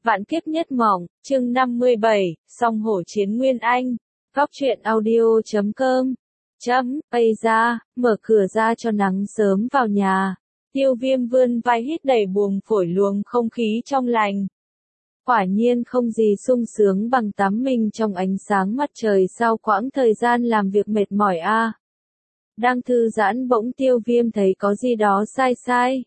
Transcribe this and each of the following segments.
Vạn kiếp nhất mộng, chương 57, song hổ chiến Nguyên Anh. Góc truyện audio.com. Bây ra, mở cửa ra cho nắng sớm vào nhà. Tiêu Viêm vươn vai hít đầy buồng phổi luồng không khí trong lành. Quả nhiên không gì sung sướng bằng tắm mình trong ánh sáng mặt trời sau quãng thời gian làm việc mệt mỏi a. Đang thư giãn bỗng Tiêu Viêm thấy có gì đó sai sai.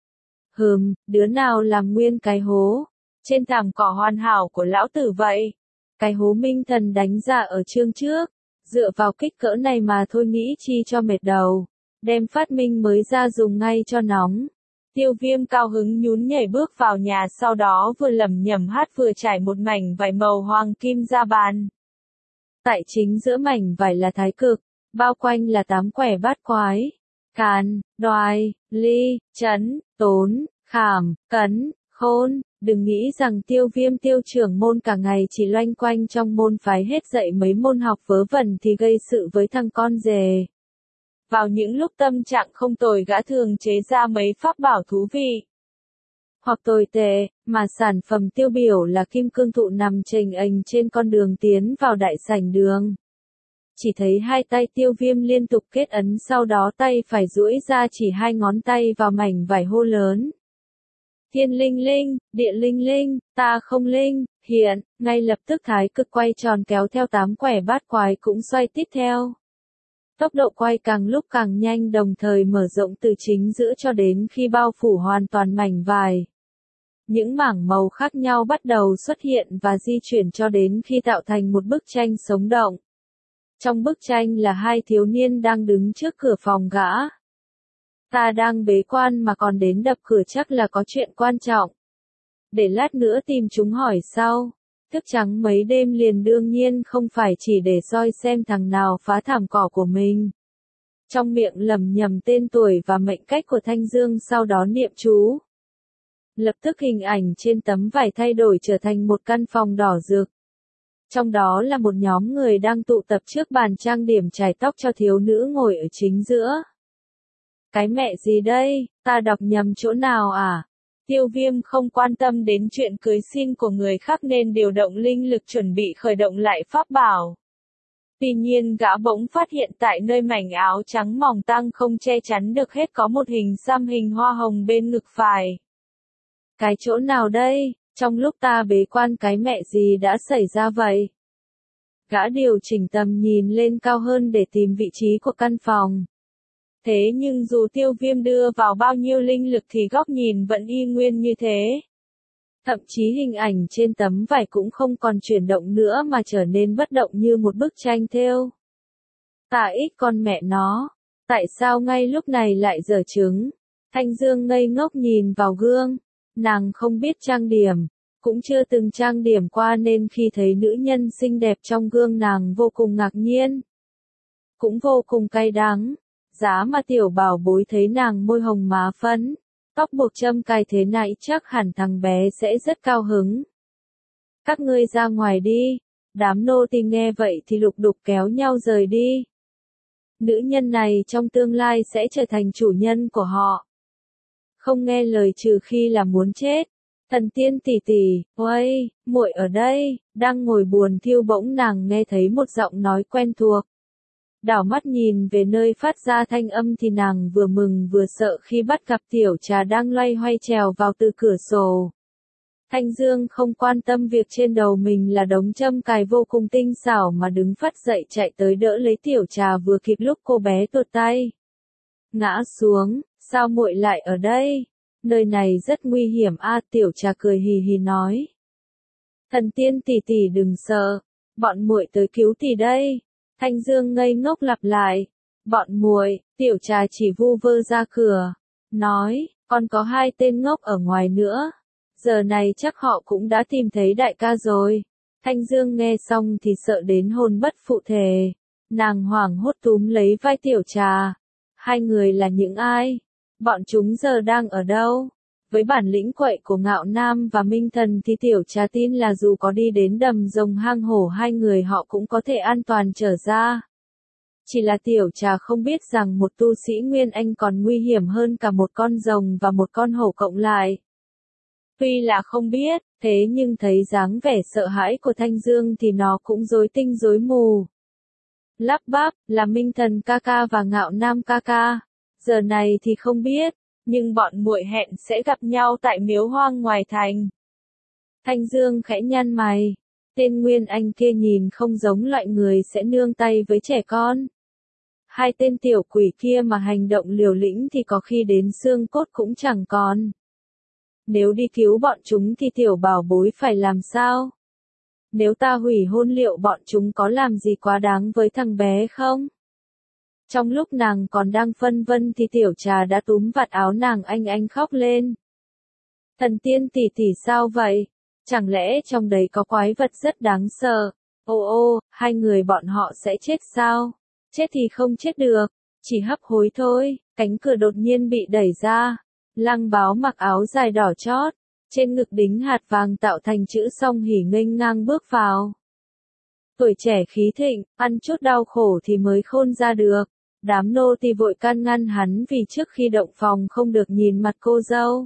Đứa nào làm nguyên cái hố trên thảm cỏ hoàn hảo của lão tử vậy? Cái hố Minh Thần đánh ra ở chương trước, dựa vào kích cỡ này mà thôi nghĩ chi cho mệt đầu, đem phát minh mới ra dùng ngay cho nóng. Tiêu Viêm cao hứng nhún nhảy bước vào nhà, sau đó vừa lẩm nhẩm hát vừa trải một mảnh vải màu hoàng kim ra bàn. Tại chính giữa mảnh vải là thái cực, bao quanh là 8 quẻ bát quái: Càn, Đoài, Ly, Chấn, Tốn, Khảm, Cấn, Khôn. Đừng nghĩ rằng Tiêu Viêm Tiêu trưởng môn cả ngày chỉ loanh quanh trong môn phái hết dạy mấy môn học vớ vẩn thì gây sự với thằng con rể. Vào những lúc tâm trạng không tồi, gã thường chế ra mấy pháp bảo thú vị hoặc tồi tệ, mà sản phẩm tiêu biểu là kim cương thụ nằm chềnh ềnh trên con đường tiến vào đại sảnh đường. Chỉ thấy hai tay Tiêu Viêm liên tục kết ấn, sau đó tay phải duỗi ra chỉ 2 ngón tay vào mảnh vải hô lớn: Thiên linh linh, địa linh linh, ta không linh, hiện. Ngay lập tức thái cực quay tròn kéo theo 8 quẻ bát quái cũng xoay tít theo. Tốc độ quay càng lúc càng nhanh, đồng thời mở rộng từ chính giữa cho đến khi bao phủ hoàn toàn mảnh vải. Những mảng màu khác nhau bắt đầu xuất hiện và di chuyển cho đến khi tạo thành một bức tranh sống động. Trong bức tranh là 2 thiếu niên đang đứng trước cửa phòng gã. Ta đang bế quan mà còn đến đập cửa, chắc là có chuyện quan trọng. Để lát nữa tìm chúng hỏi sau. Thức trắng mấy đêm liền đương nhiên không phải chỉ để soi xem thằng nào phá thảm cỏ của mình. Trong miệng lẩm nhẩm tên tuổi và mệnh cách của Thanh Dương, sau đó niệm chú. Lập tức hình ảnh trên tấm vải thay đổi trở thành một căn phòng đỏ rực. Trong đó là một nhóm người đang tụ tập trước bàn trang điểm chải tóc cho thiếu nữ ngồi ở chính giữa. Cái mẹ gì đây, ta đọc nhầm chỗ nào à? Tiêu Viêm không quan tâm đến chuyện cưới xin của người khác nên điều động linh lực chuẩn bị khởi động lại pháp bảo. Tuy nhiên gã bỗng phát hiện tại nơi mảnh áo trắng mỏng tang không che chắn được hết có một hình xăm hình hoa hồng bên ngực phải. Cái chỗ nào đây? Trong lúc ta bế quan cái mẹ gì đã xảy ra vậy? Gã điều chỉnh tầm nhìn lên cao hơn để tìm vị trí của căn phòng. Thế nhưng dù Tiêu Viêm đưa vào bao nhiêu linh lực thì góc nhìn vẫn y nguyên như thế. Thậm chí hình ảnh trên tấm vải cũng không còn chuyển động nữa mà trở nên bất động như một bức tranh thêu. Tà ích con mẹ nó, tại sao ngay lúc này lại dở trứng? Thanh Dương ngây ngốc nhìn vào gương, nàng không biết trang điểm, cũng chưa từng trang điểm qua nên khi thấy nữ nhân xinh đẹp trong gương nàng vô cùng ngạc nhiên. Cũng vô cùng cay đắng. Giá mà tiểu bảo bối thấy nàng môi hồng má phấn, tóc buộc châm cài thế này chắc hẳn thằng bé sẽ rất cao hứng. Các ngươi ra ngoài đi. Đám nô tỳ nghe vậy thì lục đục kéo nhau rời đi. Nữ nhân này trong tương lai sẽ trở thành chủ nhân của họ. Không nghe lời trừ khi là muốn chết. Thần tiên tỷ tỷ, uây, muội ở đây. Đang ngồi buồn thiêu bỗng nàng nghe thấy một giọng nói quen thuộc. Đảo mắt nhìn về nơi phát ra thanh âm thì nàng vừa mừng vừa sợ khi bắt gặp tiểu trà đang loay hoay trèo vào từ cửa sổ. Thanh Dương không quan tâm việc trên đầu mình là đống châm cài vô cùng tinh xảo mà đứng phắt dậy chạy tới đỡ lấy tiểu trà vừa kịp lúc cô bé tuột tay. Ngã xuống, sao muội lại ở đây? Nơi này rất nguy hiểm a. Tiểu trà cười hì hì nói. Thần tiên tỷ tỷ đừng sợ, bọn muội tới cứu tỷ đây. Thanh Dương ngây ngốc lặp lại. Bọn muội. Tiểu trà chỉ vu vơ ra cửa. Nói, còn có 2 tên ngốc ở ngoài nữa. Giờ này chắc họ cũng đã tìm thấy đại ca rồi. Thanh Dương nghe xong thì sợ đến hồn bất phụ thể. Nàng hoảng hốt túm lấy vai tiểu trà. 2 người là những ai? Bọn chúng giờ đang ở đâu? Với bản lĩnh quậy của Ngạo Nam và Minh Thần thì tiểu trà tin là dù có đi đến đầm rồng hang hổ 2 người họ cũng có thể an toàn trở ra. Chỉ là tiểu trà không biết rằng một tu sĩ Nguyên Anh còn nguy hiểm hơn cả một con rồng và một con hổ cộng lại. Tuy là không biết, thế nhưng thấy dáng vẻ sợ hãi của Thanh Dương thì nó cũng rối tinh rối mù. Lắp bắp, là Minh Thần ca ca và Ngạo Nam ca ca. Giờ này thì không biết, nhưng bọn muội hẹn sẽ gặp nhau tại miếu hoang ngoài thành. Thanh Dương khẽ nhăn mày. Tên Nguyên Anh kia nhìn không giống loại người sẽ nương tay với trẻ con. Hai tên tiểu quỷ kia mà hành động liều lĩnh thì có khi đến xương cốt cũng chẳng còn. Nếu đi cứu bọn chúng thì tiểu bảo bối phải làm sao? Nếu ta hủy hôn liệu bọn chúng có làm gì quá đáng với thằng bé không? Trong lúc nàng còn đang phân vân thì tiểu trà đã túm vạt áo nàng anh khóc lên. Thần tiên tỷ tỷ sao vậy? Chẳng lẽ trong đấy có quái vật rất đáng sợ? Ô, hai người bọn họ sẽ chết sao? Chết thì không chết được, chỉ hấp hối thôi. Cánh cửa đột nhiên bị đẩy ra. Lăng Báo mặc áo dài đỏ chót, trên ngực đính hạt vàng tạo thành chữ song hỉ nghênh ngang bước vào. Tuổi trẻ khí thịnh, ăn chút đau khổ thì mới khôn ra được. Đám nô tỳ vội can ngăn hắn vì trước khi động phòng không được nhìn mặt cô dâu.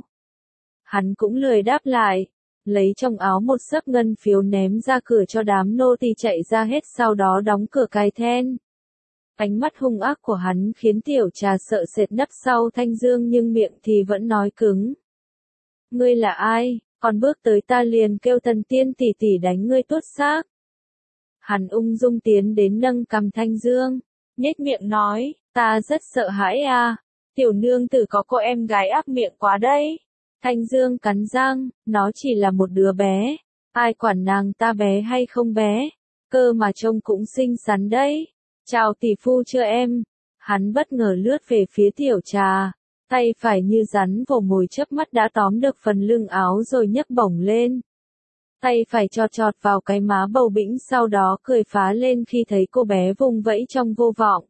Hắn cũng lười đáp lại, lấy trong áo một xấp ngân phiếu ném ra cửa cho đám nô tỳ chạy ra hết, sau đó đóng cửa cài then. Ánh mắt hung ác của hắn khiến tiểu trà sợ sệt nấp sau Thanh Dương nhưng miệng thì vẫn nói cứng. Ngươi là ai, còn bước tới ta liền kêu thần tiên tỷ tỷ đánh ngươi tuốt xác. Hắn ung dung tiến đến nâng cằm Thanh Dương, nhếch miệng nói, ta rất sợ hãi à, tiểu nương tử có cô em gái ác miệng quá đấy. Thanh Dương cắn răng, nó chỉ là một đứa bé, ai quản nàng ta bé hay không bé, cơ mà trông cũng xinh xắn đấy. Chào tỷ phu chưa em? Hắn bất ngờ lướt về phía tiểu trà, tay phải như rắn vồ mồi chớp mắt đã tóm được phần lưng áo rồi nhấc bổng lên. Tay phải chọt vào cái má bầu bĩnh, sau đó cười phá lên khi thấy cô bé vùng vẫy trong vô vọng.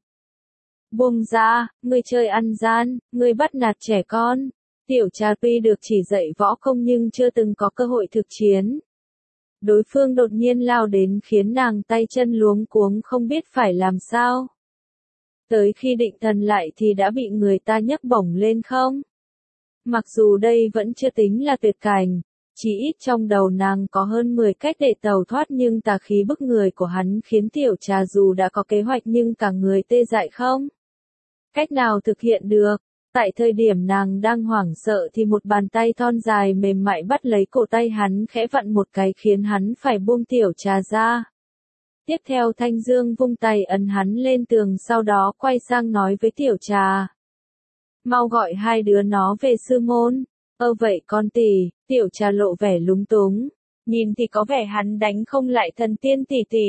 Buông ra, ngươi chơi ăn gian, ngươi bắt nạt trẻ con. Tiểu trà tuy được chỉ dạy võ công nhưng chưa từng có cơ hội thực chiến. Đối phương đột nhiên lao đến khiến nàng tay chân luống cuống không biết phải làm sao. Tới khi định thần lại thì đã bị người ta nhấc bổng lên không. Mặc dù đây vẫn chưa tính là tuyệt cảnh, chỉ ít trong đầu nàng có hơn 10 cách để tẩu thoát, nhưng tà khí bức người của hắn khiến tiểu trà dù đã có kế hoạch nhưng cả người tê dại không cách nào thực hiện được. Tại thời điểm nàng đang hoảng sợ thì một bàn tay thon dài mềm mại bắt lấy cổ tay hắn, khẽ vặn một cái khiến hắn phải buông tiểu trà ra. Tiếp theo Thanh Dương vung tay ấn hắn lên tường, sau đó quay sang nói với tiểu trà. Mau gọi hai đứa nó về sư môn. Vậy con tỷ, tiểu trà lộ vẻ lúng túng. Nhìn thì có vẻ hắn đánh không lại thần tiên tỷ tỷ.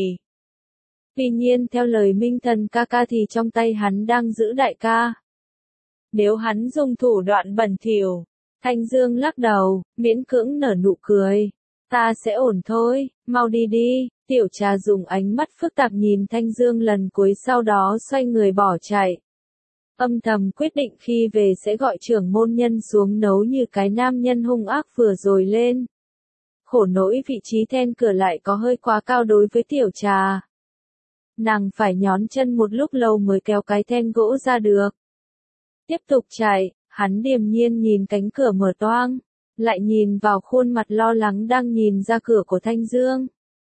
Tuy nhiên theo lời Minh Thần ca ca thì trong tay hắn đang giữ đại ca. Nếu hắn dùng thủ đoạn bẩn thỉu, Thanh Dương lắc đầu, miễn cưỡng nở nụ cười. Ta sẽ ổn thôi, mau đi đi. Tiểu trà dùng ánh mắt phức tạp nhìn Thanh Dương lần cuối, sau đó xoay người bỏ chạy. Âm thầm quyết định khi về sẽ gọi trưởng môn nhân xuống nấu như cái nam nhân hung ác vừa rồi lên. Khổ nỗi vị trí then cửa lại có hơi quá cao đối với tiểu trà. Nàng phải nhón chân một lúc lâu mới kéo cái then gỗ ra được. Tiếp tục chạy, hắn điềm nhiên nhìn cánh cửa mở toang, lại nhìn vào khuôn mặt lo lắng đang nhìn ra cửa của Thanh Dương.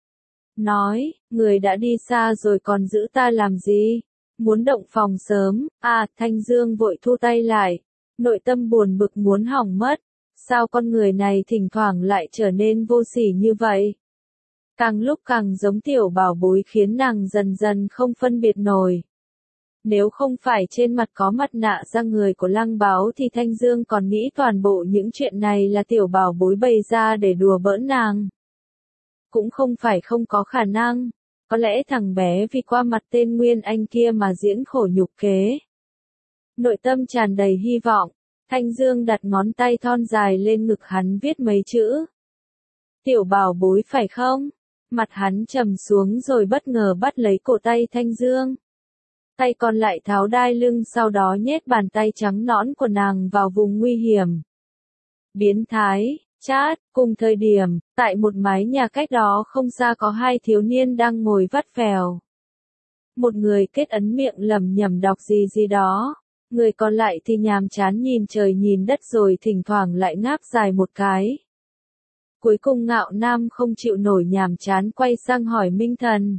Nói, người đã đi xa rồi còn giữ ta làm gì? Muốn động phòng sớm, Thanh Dương vội thu tay lại, nội tâm buồn bực muốn hỏng mất. Sao con người này thỉnh thoảng lại trở nên vô sỉ như vậy? Càng lúc càng giống tiểu bảo bối khiến nàng dần dần không phân biệt nổi. Nếu không phải trên mặt có mặt nạ da người của Lăng Báo thì Thanh Dương còn nghĩ toàn bộ những chuyện này là tiểu bảo bối bày ra để đùa bỡn nàng. Cũng không phải không có khả năng, có lẽ thằng bé vì qua mặt tên Nguyên Anh kia mà diễn khổ nhục kế. Nội tâm tràn đầy hy vọng, Thanh Dương đặt ngón tay thon dài lên ngực hắn viết mấy chữ. Tiểu bảo bối phải không? Mặt hắn trầm xuống rồi bất ngờ bắt lấy cổ tay Thanh Dương. Tay còn lại tháo đai lưng, sau đó nhét bàn tay trắng nõn của nàng vào vùng nguy hiểm. Biến thái, chát, cùng thời điểm, tại một mái nhà cách đó không xa có hai thiếu niên đang ngồi vắt vẻo. Một người kết ấn miệng lẩm nhẩm đọc gì đó, người còn lại thì nhàm chán nhìn trời nhìn đất rồi thỉnh thoảng lại ngáp dài một cái. Cuối cùng Ngạo Nam không chịu nổi nhàm chán quay sang hỏi Minh Thần.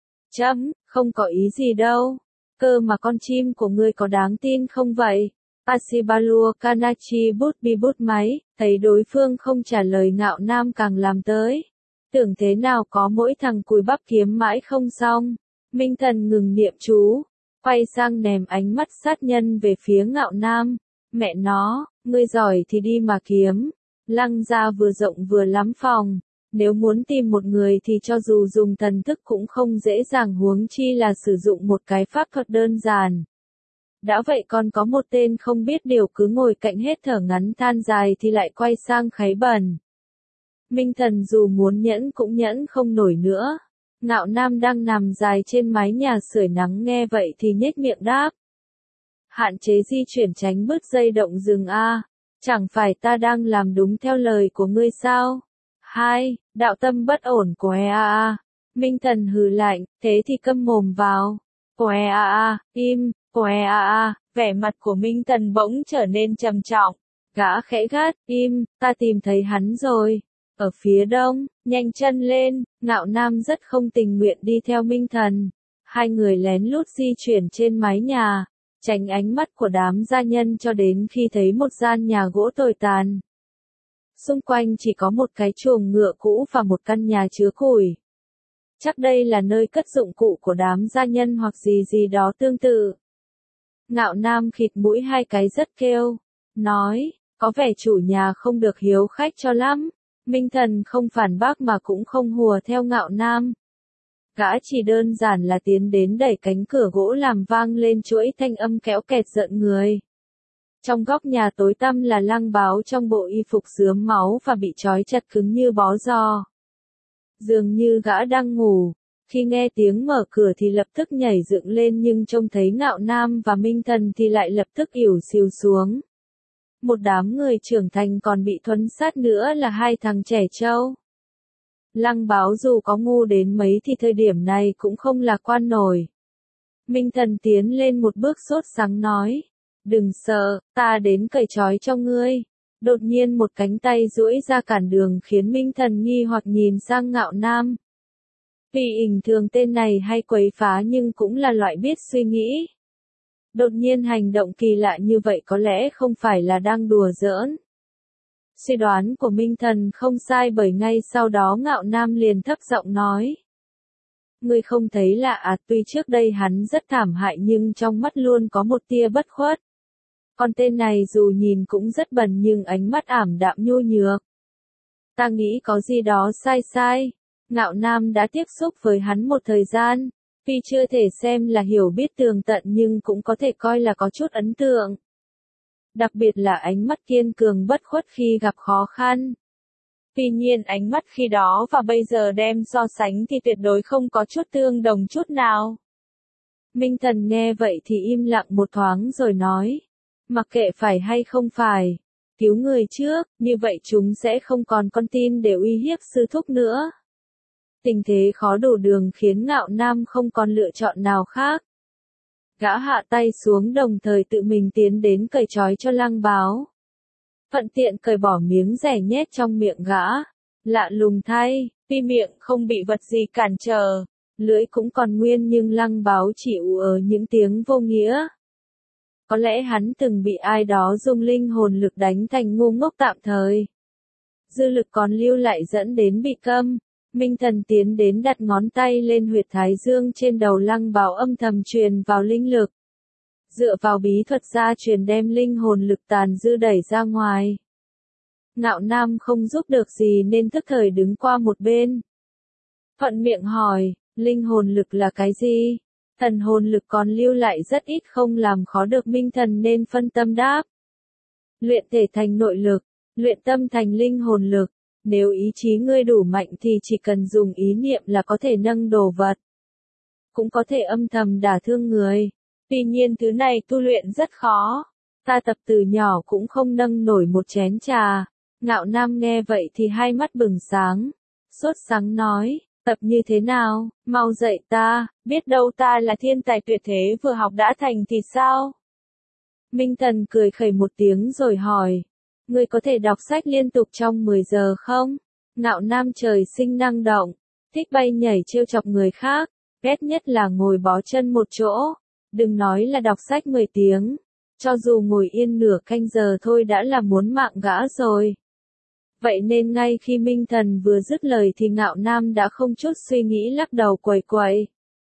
Không có ý gì đâu. Cơ mà con chim của ngươi có đáng tin không vậy? Asibalua Kanachi bút bi bút máy, thấy đối phương không trả lời Ngạo Nam càng làm tới. Tưởng thế nào có mỗi thằng cùi bắp kiếm mãi không xong. Minh Thần ngừng niệm chú, quay sang ném ánh mắt sát nhân về phía Ngạo Nam. Mẹ nó, ngươi giỏi thì đi mà kiếm. Lăng gia vừa rộng vừa lắm phòng. Nếu muốn tìm một người thì cho dù dùng thần thức cũng không dễ dàng, huống chi là sử dụng một cái pháp thuật đơn giản. Đã vậy còn có một tên không biết điều cứ ngồi cạnh hết thở ngắn than dài thì lại quay sang kháy bẩn. Minh Thần dù muốn nhẫn cũng nhẫn không nổi nữa. Ngạo Nam đang nằm dài trên mái nhà sưởi nắng nghe vậy thì nhếch miệng đáp. Hạn chế di chuyển tránh bứt dây động rừng a. Chẳng phải ta đang làm đúng theo lời của ngươi sao? 2. Đạo tâm bất ổn của EAA. Minh Thần hừ lạnh, thế thì câm mồm vào. Của EAA, im, của EAA, vẻ mặt của Minh Thần bỗng trở nên trầm trọng. Gã khẽ gắt, im, ta tìm thấy hắn rồi. Ở phía đông, nhanh chân lên, Ngạo Nam rất không tình nguyện đi theo Minh Thần. Hai người lén lút di chuyển trên mái nhà, tránh ánh mắt của đám gia nhân cho đến khi thấy một gian nhà gỗ tồi tàn. Xung quanh chỉ có một cái chuồng ngựa cũ và một căn nhà chứa củi. Chắc đây là nơi cất dụng cụ của đám gia nhân hoặc gì gì đó tương tự. Ngạo Nam khịt mũi hai cái rất kêu, nói, có vẻ chủ nhà không được hiếu khách cho lắm. Minh Thần không phản bác mà cũng không hùa theo Ngạo Nam. Gã chỉ đơn giản là tiến đến đẩy cánh cửa gỗ làm vang lên chuỗi thanh âm kéo kẹt rợn người. Trong góc nhà tối tăm là Lăng Báo trong bộ y phục rướm máu và bị trói chặt cứng như bó giò. Dường như gã đang ngủ, khi nghe tiếng mở cửa thì lập tức nhảy dựng lên, nhưng trông thấy Ngạo Nam và Minh Thần thì lại lập tức ỉu xìu xuống. Một đám người trưởng thành còn bị thuần sát nữa là hai thằng trẻ trâu. Lăng Báo dù có ngu đến mấy thì thời điểm này cũng không lạc quan nổi. Minh Thần tiến lên một bước sốt sắng nói. Đừng sợ, ta đến cởi trói cho ngươi. Đột nhiên một cánh tay duỗi ra cản đường khiến Minh Thần nghi hoặc nhìn sang Ngạo Nam. Vì bình thường tên này hay quấy phá nhưng cũng là loại biết suy nghĩ. Đột nhiên hành động kỳ lạ như vậy có lẽ không phải là đang đùa giỡn. Suy đoán của Minh Thần không sai, bởi ngay sau đó Ngạo Nam liền thấp giọng nói. Ngươi không thấy lạ à? Tuy trước đây hắn rất thảm hại nhưng trong mắt luôn có một tia bất khuất. Còn tên này dù nhìn cũng rất bẩn nhưng ánh mắt ảm đạm nhu nhược. Ta nghĩ có gì đó sai sai. Ngạo Nam đã tiếp xúc với hắn một thời gian, tuy chưa thể xem là hiểu biết tường tận nhưng cũng có thể coi là có chút ấn tượng. Đặc biệt là ánh mắt kiên cường bất khuất khi gặp khó khăn. Tuy nhiên ánh mắt khi đó và bây giờ đem so sánh thì tuyệt đối không có chút tương đồng chút nào. Minh Thần nghe vậy thì im lặng một thoáng rồi nói. Mặc kệ phải hay không phải, cứu người trước, như vậy chúng sẽ không còn con tin để uy hiếp sư thúc nữa. Tình thế khó đổ đường khiến Ngạo Nam không còn lựa chọn nào khác. Gã hạ tay xuống đồng thời tự mình tiến đến cởi trói cho Lăng Báo. Thuận tiện cởi bỏ miếng rẻ nhét trong miệng gã. Lạ lùng thay, tuy miệng không bị vật gì cản trở, lưỡi cũng còn nguyên nhưng Lăng Báo chỉ ù những tiếng vô nghĩa. Có lẽ hắn từng bị ai đó dùng linh hồn lực đánh thành ngu ngốc tạm thời. Dư lực còn lưu lại dẫn đến bị câm. Minh Thần tiến đến đặt ngón tay lên huyệt thái dương trên đầu Lăng Báo, âm thầm truyền vào linh lực. Dựa vào bí thuật gia truyền đem linh hồn lực tàn dư đẩy ra ngoài. Ngạo Nam không giúp được gì nên tức thời đứng qua một bên. Thuận miệng hỏi, linh hồn lực là cái gì? Thần hồn lực còn lưu lại rất ít, không làm khó được Minh Thần nên phân tâm đáp. Luyện thể thành nội lực, luyện tâm thành linh hồn lực. Nếu ý chí ngươi đủ mạnh thì chỉ cần dùng ý niệm là có thể nâng đồ vật. Cũng có thể âm thầm đả thương người. Tuy nhiên thứ này tu luyện rất khó. Ta tập từ nhỏ cũng không nâng nổi một chén trà. Ngạo Nam nghe vậy thì hai mắt bừng sáng. Sốt sắng nói, tập như thế nào, mau dạy ta, biết đâu ta là thiên tài tuyệt thế vừa học đã thành thì sao? Minh Thần cười khẩy một tiếng rồi hỏi. Ngươi có thể đọc sách liên tục trong 10 giờ không? Ngạo Nam trời sinh năng động, thích bay nhảy trêu chọc người khác, ghét nhất là ngồi bó chân một chỗ, đừng nói là đọc sách 10 tiếng, cho dù ngồi yên nửa canh giờ thôi đã là muốn mạng gã rồi. Vậy nên ngay khi Minh Thần vừa dứt lời thì Ngạo Nam đã không chút suy nghĩ lắc đầu quẩy quẩy.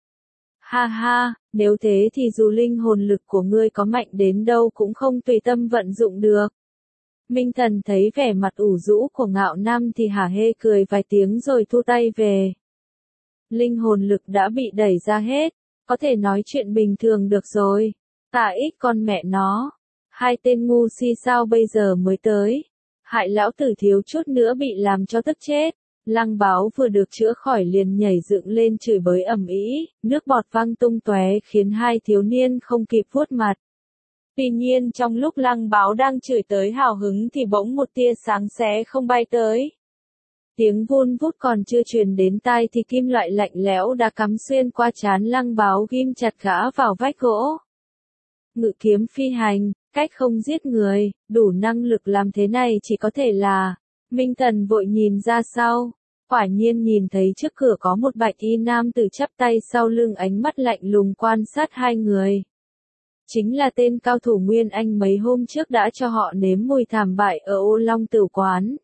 Ha ha, nếu thế thì dù linh hồn lực của ngươi có mạnh đến đâu cũng không tùy tâm vận dụng được. Minh Thần thấy vẻ mặt ủ rũ của Ngạo Nam thì hả hê cười vài tiếng rồi thu tay về. Linh hồn lực đã bị đẩy ra hết, có thể nói chuyện bình thường được rồi. Tà ích con mẹ nó, hai tên ngu si sao bây giờ mới tới. Hại lão tử thiếu chút nữa bị làm cho tức chết. Lăng Báo vừa được chữa khỏi liền nhảy dựng lên chửi bới ầm ĩ, nước bọt văng tung tóe khiến hai thiếu niên không kịp vuốt mặt. Tuy nhiên trong lúc Lăng Báo đang chửi tới hào hứng thì bỗng một tia sáng xé không bay tới. Tiếng vun vút còn chưa truyền đến tai thì kim loại lạnh lẽo đã cắm xuyên qua trán Lăng Báo ghim chặt gã vào vách gỗ. Ngự kiếm phi hành, cách không giết người, đủ năng lực làm thế này chỉ có thể là. Minh Thần vội nhìn ra sau, quả nhiên nhìn thấy trước cửa có một bạch y nam tử chắp tay sau lưng ánh mắt lạnh lùng quan sát hai người. Chính là tên cao thủ Nguyên Anh mấy hôm trước đã cho họ nếm mùi thảm bại ở Ô Long Tử Quán.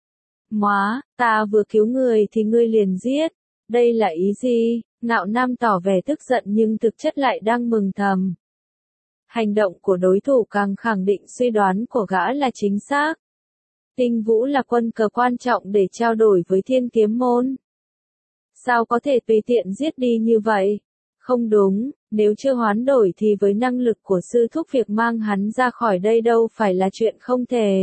Móa, ta vừa cứu người thì ngươi liền giết, đây là ý gì? Ngạo Nam tỏ vẻ tức giận nhưng thực chất lại đang mừng thầm. Hành động của đối thủ càng khẳng định suy đoán của gã là chính xác. Tinh Vũ là quân cờ quan trọng để trao đổi với Thiên Kiếm Môn. Sao có thể tùy tiện giết đi như vậy? Không đúng, nếu chưa hoán đổi thì với năng lực của sư thúc việc mang hắn ra khỏi đây đâu phải là chuyện không thể.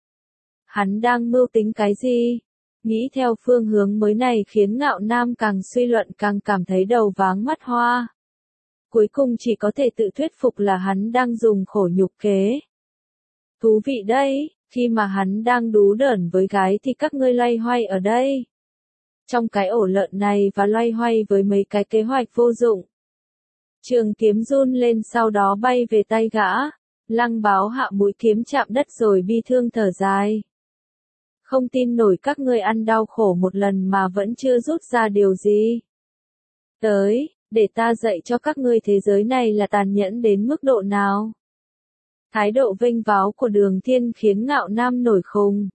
Hắn đang mưu tính cái gì? Nghĩ theo phương hướng mới này khiến Ngạo Nam càng suy luận càng cảm thấy đầu váng mắt hoa. Cuối cùng chỉ có thể tự thuyết phục là hắn đang dùng khổ nhục kế. Thú vị đấy, khi mà hắn đang đú đởn với gái thì các ngươi loay hoay ở đây. Trong cái ổ lợn này và loay hoay với mấy cái kế hoạch vô dụng. Trường kiếm run lên sau đó bay về tay gã. Lăng Báo hạ mũi kiếm chạm đất rồi bi thương thở dài. Không tin nổi các ngươi ăn đau khổ một lần mà vẫn chưa rút ra điều gì. Tới, để ta dạy cho các ngươi thế giới này là tàn nhẫn đến mức độ nào. Thái độ vênh váo của Đường Thiên khiến Ngạo Nam nổi khùng.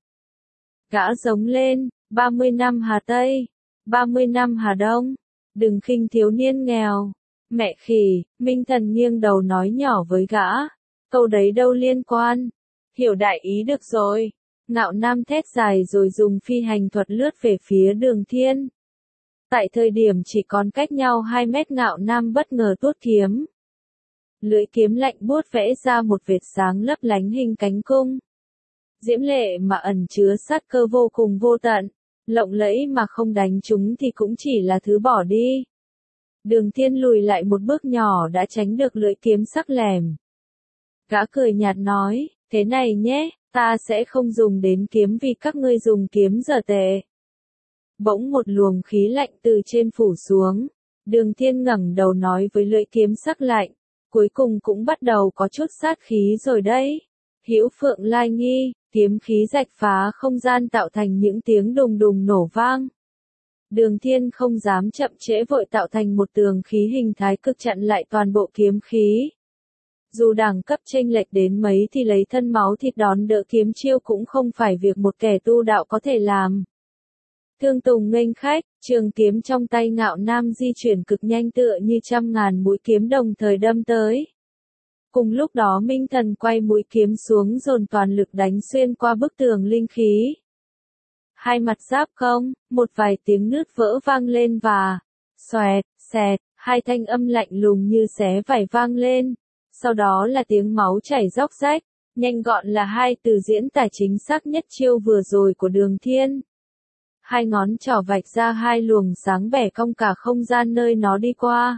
Gã giống lên, 30 năm Hà Tây, 30 năm Hà Đông, đừng khinh thiếu niên nghèo. Mẹ khỉ, Minh Thần nghiêng đầu nói nhỏ với gã. Câu đấy đâu liên quan. Hiểu đại ý được rồi. Ngạo Nam thét dài rồi dùng phi hành thuật lướt về phía Đường Thiên. Tại thời điểm chỉ còn cách nhau 2 mét Ngạo Nam bất ngờ tuốt kiếm. Lưỡi kiếm lạnh buốt vẽ ra một vệt sáng lấp lánh hình cánh cung. Diễm lệ mà ẩn chứa sát cơ vô cùng vô tận, lộng lẫy mà không đánh chúng thì cũng chỉ là thứ bỏ đi. Đường Thiên lùi lại một bước nhỏ đã tránh được lưỡi kiếm sắc lẻm. Gã cười nhạt nói, thế này nhé, ta sẽ không dùng đến kiếm vì các ngươi dùng kiếm dở tệ. Bỗng một luồng khí lạnh từ trên phủ xuống. Đường Thiên ngẩng đầu nói với lưỡi kiếm sắc lạnh, cuối cùng cũng bắt đầu có chút sát khí rồi đấy. Hữu Phượng Lai Nghi, kiếm khí rạch phá không gian tạo thành những tiếng đùng đùng nổ vang. Đường Thiên không dám chậm trễ vội tạo thành một tường khí hình thái cực chặn lại toàn bộ kiếm khí. Dù đẳng cấp chênh lệch đến mấy thì lấy thân máu thịt đón đỡ kiếm chiêu cũng không phải việc một kẻ tu đạo có thể làm. Thương Tùng nghênh khách, trường kiếm trong tay Ngạo Nam di chuyển cực nhanh tựa như trăm ngàn mũi kiếm đồng thời đâm tới. Cùng lúc đó Minh Thần quay mũi kiếm xuống dồn toàn lực đánh xuyên qua bức tường linh khí. Hai mặt giáp công, một vài tiếng nứt vỡ vang lên và xoẹt, xẹt, hai thanh âm lạnh lùng như xé vải vang lên. Sau đó là tiếng máu chảy róc rách, nhanh gọn là hai từ diễn tả chính xác nhất chiêu vừa rồi của Đường Thiên. Hai ngón trỏ vạch ra hai luồng sáng bẻ cong cả không gian nơi nó đi qua.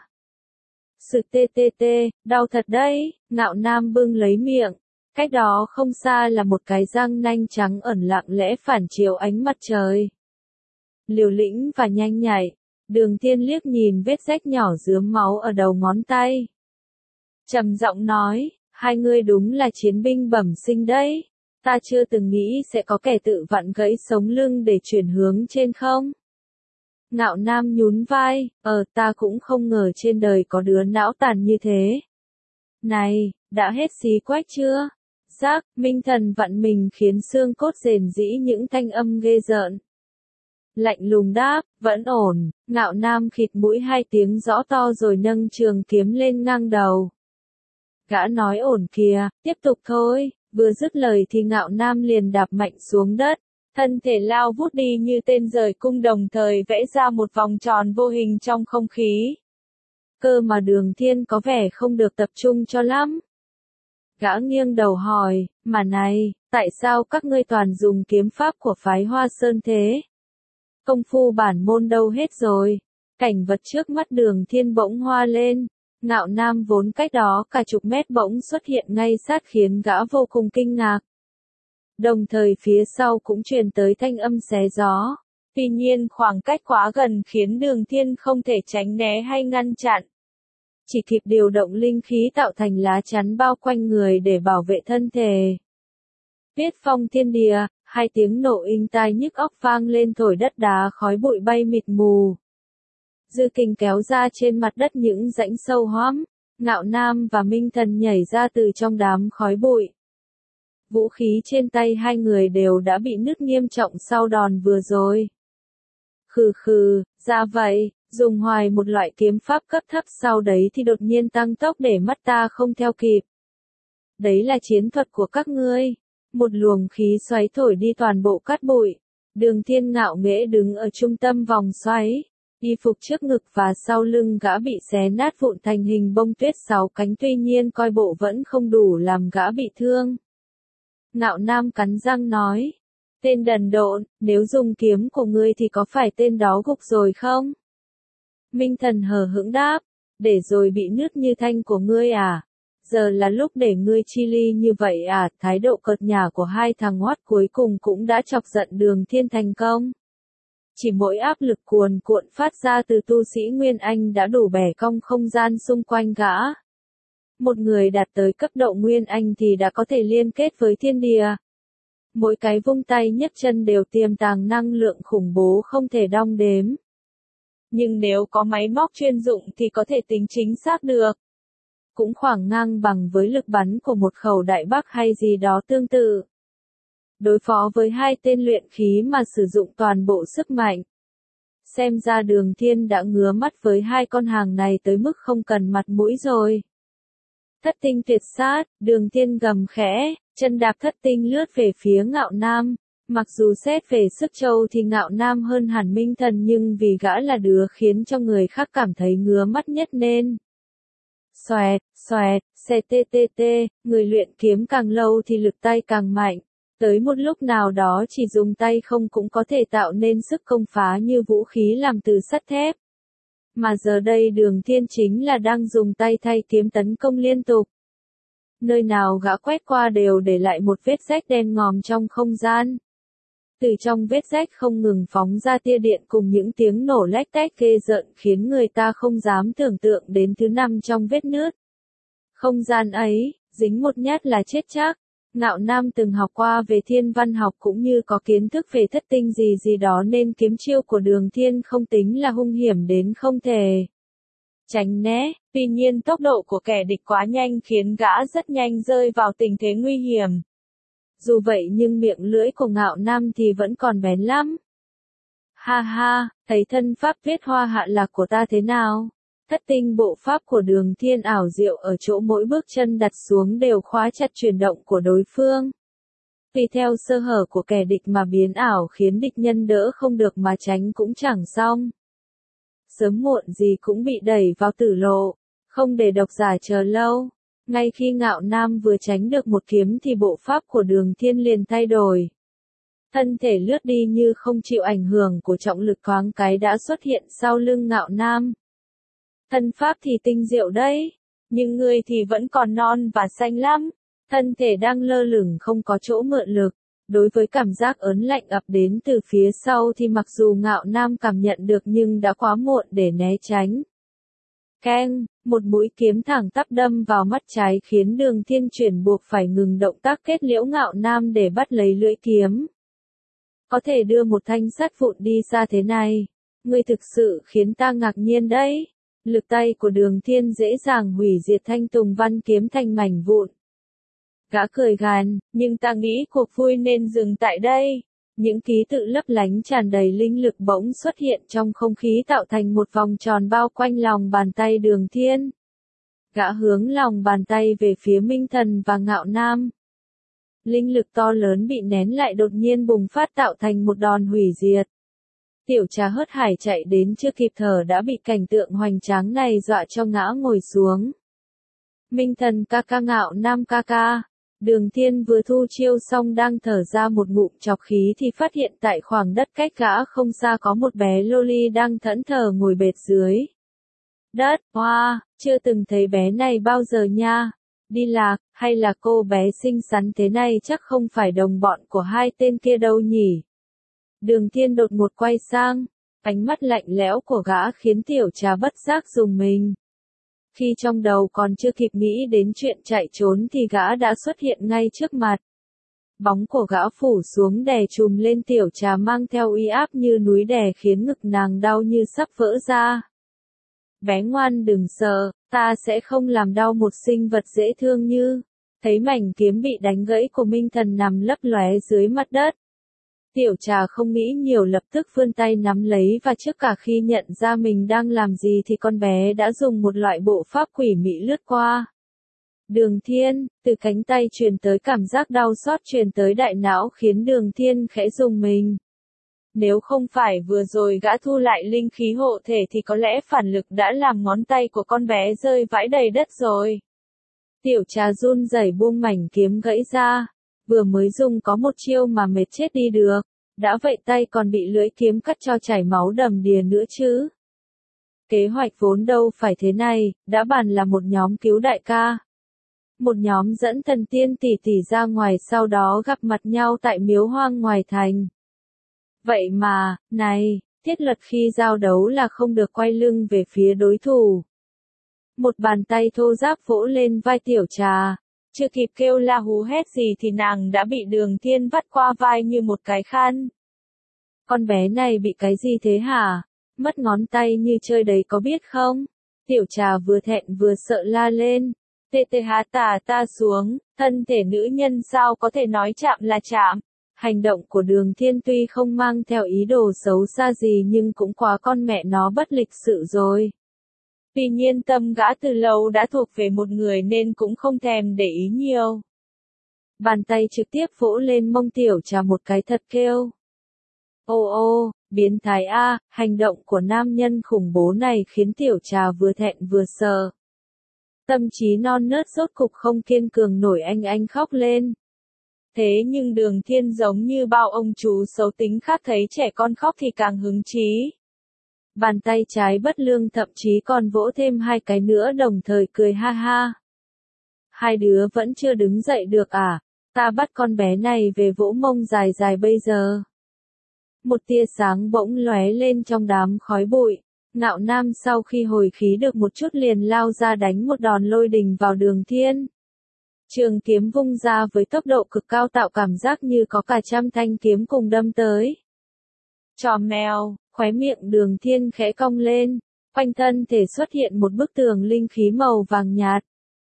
Sự tê tê tê, đau thật đấy, Ngạo Nam bưng lấy miệng. Cách đó không xa là một cái răng nanh trắng ẩn lặng lẽ phản chiếu ánh mặt trời. Liều lĩnh và nhanh nhạy, Đường Thiên liếc nhìn vết rách nhỏ rướm máu ở đầu ngón tay. Trầm giọng nói, hai người đúng là chiến binh bẩm sinh đấy. Ta chưa từng nghĩ sẽ có kẻ tự vặn gãy sống lưng để chuyển hướng trên không. Ngạo Nam nhún vai, ta cũng không ngờ trên đời có đứa não tàn như thế. Này, đã hết xí quách chưa? Giác, Minh Thần vặn mình khiến xương cốt rền rĩ những thanh âm ghê rợn. Lạnh lùng đáp, vẫn ổn, Ngạo Nam khịt mũi 2 tiếng rõ to rồi nâng trường kiếm lên ngang đầu. Gã nói ổn kìa, tiếp tục thôi, vừa dứt lời thì Ngạo Nam liền đạp mạnh xuống đất. Thân thể lao vút đi như tên rời cung đồng thời vẽ ra một vòng tròn vô hình trong không khí. Cơ mà Đường Thiên có vẻ không được tập trung cho lắm. Gã nghiêng đầu hỏi, mà này, tại sao các ngươi toàn dùng kiếm pháp của phái Hoa Sơn thế? Công phu bản môn đâu hết rồi? Cảnh vật trước mắt Đường Thiên bỗng hoa lên. Ngạo Nam vốn cách đó cả chục mét bỗng xuất hiện ngay sát khiến gã vô cùng kinh ngạc. Đồng thời phía sau cũng truyền tới thanh âm xé gió. Tuy nhiên khoảng cách quá gần khiến Đường Thiên không thể tránh né hay ngăn chặn. Chỉ kịp điều động linh khí tạo thành lá chắn bao quanh người để bảo vệ thân thể. Viết phong thiên địa, 2 tiếng nổ inh tai nhức óc vang lên thổi đất đá khói bụi bay mịt mù. Dư kình kéo ra trên mặt đất những rãnh sâu hoắm. Ngạo Nam và Minh Thần nhảy ra từ trong đám khói bụi. Vũ khí trên tay hai người đều đã bị nứt nghiêm trọng sau đòn vừa rồi. Khừ, ra vậy, dùng hoài một loại kiếm pháp cấp thấp sau đấy thì đột nhiên tăng tốc để mắt ta không theo kịp. Đấy là chiến thuật của các ngươi. Một luồng khí xoáy thổi đi toàn bộ cát bụi. Đường Thiên ngạo nghễ đứng ở trung tâm vòng xoáy. Y phục trước ngực và sau lưng gã bị xé nát vụn thành hình bông tuyết 6 cánh, tuy nhiên coi bộ vẫn không đủ làm gã bị thương. Ngạo Nam cắn răng nói, tên đần độn, nếu dùng kiếm của ngươi thì có phải tên đó gục rồi không? Minh Thần hờ hững đáp, để rồi bị nứt như thanh của ngươi à? Giờ là lúc để ngươi chi ly như vậy à? Thái độ cợt nhả của hai thằng hoắt cuối cùng cũng đã chọc giận Đường Thiên thành công. Chỉ mỗi áp lực cuồn cuộn phát ra từ tu sĩ Nguyên Anh đã đủ bẻ cong không gian xung quanh gã. Một người đạt tới cấp độ Nguyên Anh thì đã có thể liên kết với thiên địa. Mỗi cái vung tay nhấc chân đều tiềm tàng năng lượng khủng bố không thể đong đếm. Nhưng nếu có máy móc chuyên dụng thì có thể tính chính xác được. Cũng khoảng ngang bằng với lực bắn của một khẩu đại bác hay gì đó tương tự. Đối phó với hai tên luyện khí mà sử dụng toàn bộ sức mạnh. Xem ra Đường Thiên đã ngứa mắt với hai con hàng này tới mức không cần mặt mũi rồi. Thất tinh tuyệt sát, Đường Thiên gầm khẽ, chân đạp thất tinh lướt về phía Ngạo Nam. Mặc dù xét về sức trâu thì Ngạo Nam hơn hẳn Minh Thần, nhưng vì gã là đứa khiến cho người khác cảm thấy ngứa mắt nhất nên. Xoẹt, CTTT, người luyện kiếm càng lâu thì lực tay càng mạnh. Tới một lúc nào đó chỉ dùng tay không cũng có thể tạo nên sức công phá như vũ khí làm từ sắt thép. Mà giờ đây Đường Thiên chính là đang dùng tay thay kiếm tấn công liên tục. Nơi nào gã quét qua đều để lại một vết rách đen ngòm trong không gian. Từ trong vết rách không ngừng phóng ra tia điện cùng những tiếng nổ lách tách ghê rợn khiến người ta không dám tưởng tượng đến thứ 5 trong vết nứt. Không gian ấy, dính một nhát là chết chắc. Ngạo Nam từng học qua về thiên văn học cũng như có kiến thức về thất tinh gì đó nên kiếm chiêu của Đường Thiên không tính là hung hiểm đến không thể tránh né. Tuy nhiên tốc độ của kẻ địch quá nhanh khiến gã rất nhanh rơi vào tình thế nguy hiểm. Dù vậy nhưng miệng lưỡi của Ngạo Nam thì vẫn còn bén lắm. Ha, thấy thân pháp viết hoa hạ lạc của ta thế nào? Thất tinh bộ pháp của Đường Thiên ảo diệu ở chỗ mỗi bước chân đặt xuống đều khóa chặt chuyển động của đối phương. Tùy theo sơ hở của kẻ địch mà biến ảo khiến địch nhân đỡ không được mà tránh cũng chẳng xong. Sớm muộn gì cũng bị đẩy vào tử lộ, không để độc giả chờ lâu. Ngay khi Ngạo Nam vừa tránh được một kiếm thì bộ pháp của Đường Thiên liền thay đổi. Thân thể lướt đi như không chịu ảnh hưởng của trọng lực, thoáng cái đã xuất hiện sau lưng Ngạo Nam. Thân pháp thì tinh diệu đấy, nhưng người thì vẫn còn non và xanh lắm. Thân thể đang lơ lửng không có chỗ mượn lực. Đối với cảm giác ớn lạnh ập đến từ phía sau thì mặc dù Ngạo Nam cảm nhận được nhưng đã quá muộn để né tránh. Keng, một mũi kiếm thẳng tắp đâm vào mắt trái khiến Đường Thiên chuyển buộc phải ngừng động tác kết liễu Ngạo Nam để bắt lấy lưỡi kiếm. Có thể đưa một thanh sắt vụn đi xa thế này, ngươi thực sự khiến ta ngạc nhiên đấy. Lực tay của Đường Thiên dễ dàng hủy diệt thanh tùng văn kiếm thành mảnh vụn. Gã cười gằn, nhưng ta nghĩ cuộc vui nên dừng tại đây. Những ký tự lấp lánh tràn đầy linh lực bỗng xuất hiện trong không khí tạo thành một vòng tròn bao quanh lòng bàn tay Đường Thiên. Gã hướng lòng bàn tay về phía Minh Thần và Ngạo Nam. Linh lực to lớn bị nén lại đột nhiên bùng phát tạo thành một đòn hủy diệt. Tiểu Trà hớt hải chạy đến chưa kịp thở đã bị cảnh tượng hoành tráng này dọa cho ngã ngồi xuống. Minh Thần ca ca, Ngạo Nam ca ca. Đường Thiên vừa thu chiêu xong đang thở ra một ngụm trọc khí thì phát hiện tại khoảng đất cách gã không xa có một bé loli đang thẫn thờ ngồi bệt dưới đất. Hoa, chưa từng thấy bé này bao giờ nha. Đi lạc, hay là cô bé xinh xắn thế này chắc không phải đồng bọn của hai tên kia đâu nhỉ. Đường Thiên đột ngột quay sang, ánh mắt lạnh lẽo của gã khiến Tiểu Trà bất giác rùng mình. Khi trong đầu còn chưa kịp nghĩ đến chuyện chạy trốn thì gã đã xuất hiện ngay trước mặt. Bóng của gã phủ xuống đè trùm lên Tiểu Trà mang theo uy áp như núi đè khiến ngực nàng đau như sắp vỡ ra. Bé ngoan đừng sợ, ta sẽ không làm đau một sinh vật dễ thương như. Thấy mảnh kiếm bị đánh gãy của Minh Thần nằm lấp lóe dưới mặt đất. Tiểu Trà không nghĩ nhiều lập tức vươn tay nắm lấy và trước cả khi nhận ra mình đang làm gì thì con bé đã dùng một loại bộ pháp quỷ mị lướt qua. Đường Thiên, từ cánh tay truyền tới cảm giác đau xót truyền tới đại não khiến Đường Thiên khẽ rùng mình. Nếu không phải vừa rồi gã thu lại linh khí hộ thể thì có lẽ phản lực đã làm ngón tay của con bé rơi vãi đầy đất rồi. Tiểu Trà run rẩy buông mảnh kiếm gãy ra. Vừa mới dùng có một chiêu mà mệt chết đi được, đã vậy tay còn bị lưỡi kiếm cắt cho chảy máu đầm đìa nữa chứ. Kế hoạch vốn đâu phải thế này, đã bàn là một nhóm cứu đại ca. Một nhóm dẫn thần tiên tỷ tỷ ra ngoài sau đó gặp mặt nhau tại miếu hoang ngoài thành. Vậy mà, này, thiết luật khi giao đấu là không được quay lưng về phía đối thủ. Một bàn tay thô ráp vỗ lên vai Tiểu Trà. Chưa kịp kêu la hú hét gì thì nàng đã bị Đường Thiên vắt qua vai như một cái khăn. Con bé này bị cái gì thế hả? Mất ngón tay như chơi đấy có biết không? Tiểu Trà vừa thẹn vừa sợ la lên. Tê tê há tà ta xuống, thân thể nữ nhân sao có thể nói chạm là chạm. Hành động của Đường Thiên tuy không mang theo ý đồ xấu xa gì nhưng cũng quá con mẹ nó bất lịch sự rồi. Tuy nhiên tâm gã từ lâu đã thuộc về một người nên cũng không thèm để ý nhiều. Bàn tay trực tiếp vỗ lên mông Tiểu Trà một cái thật kêu. Ô ô, biến thái a, hành động của nam nhân khủng bố này khiến Tiểu Trà vừa thẹn vừa sợ. Tâm trí non nớt rốt cục không kiên cường nổi anh khóc lên. Thế nhưng Đường Thiên giống như bao ông chú xấu tính khác thấy trẻ con khóc thì càng hứng chí. Bàn tay trái bất lương thậm chí còn vỗ thêm hai cái nữa đồng thời cười ha ha. Hai đứa vẫn chưa đứng dậy được à? Ta bắt con bé này về vỗ mông dài dài bây giờ. Một tia sáng bỗng lóe lên trong đám khói bụi. Ngạo Nam sau khi hồi khí được một chút liền lao ra đánh một đòn lôi đình vào Đường Thiên. Trường kiếm vung ra với tốc độ cực cao tạo cảm giác như có cả trăm thanh kiếm cùng đâm tới. Trò mèo, khóe miệng Đường Thiên khẽ cong lên, quanh thân thể xuất hiện một bức tường linh khí màu vàng nhạt.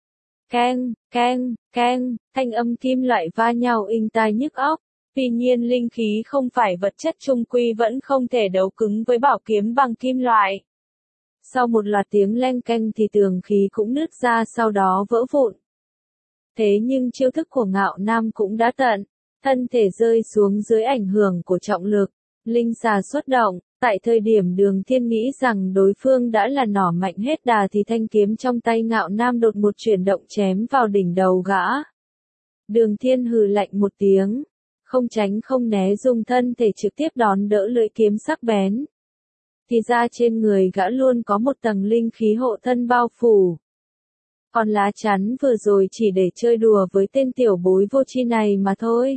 Keng, keng, keng, thanh âm kim loại va nhau inh tai nhức óc. Tuy nhiên linh khí không phải vật chất trung quy vẫn không thể đấu cứng với bảo kiếm bằng kim loại. Sau một loạt tiếng leng keng thì tường khí cũng nứt ra sau đó vỡ vụn. Thế nhưng chiêu thức của Ngạo Nam cũng đã tận, thân thể rơi xuống dưới ảnh hưởng của trọng lực, linh xà xuất động, tại thời điểm Đường Thiên nghĩ rằng đối phương đã là nỏ mạnh hết đà thì thanh kiếm trong tay Ngạo Nam đột một chuyển động chém vào đỉnh đầu gã. Đường Thiên hừ lạnh một tiếng, không tránh không né dùng thân thể trực tiếp đón đỡ lưỡi kiếm sắc bén. Thì ra trên người gã luôn có một tầng linh khí hộ thân bao phủ. Còn lá chắn vừa rồi chỉ để chơi đùa với tên tiểu bối vô tri này mà thôi.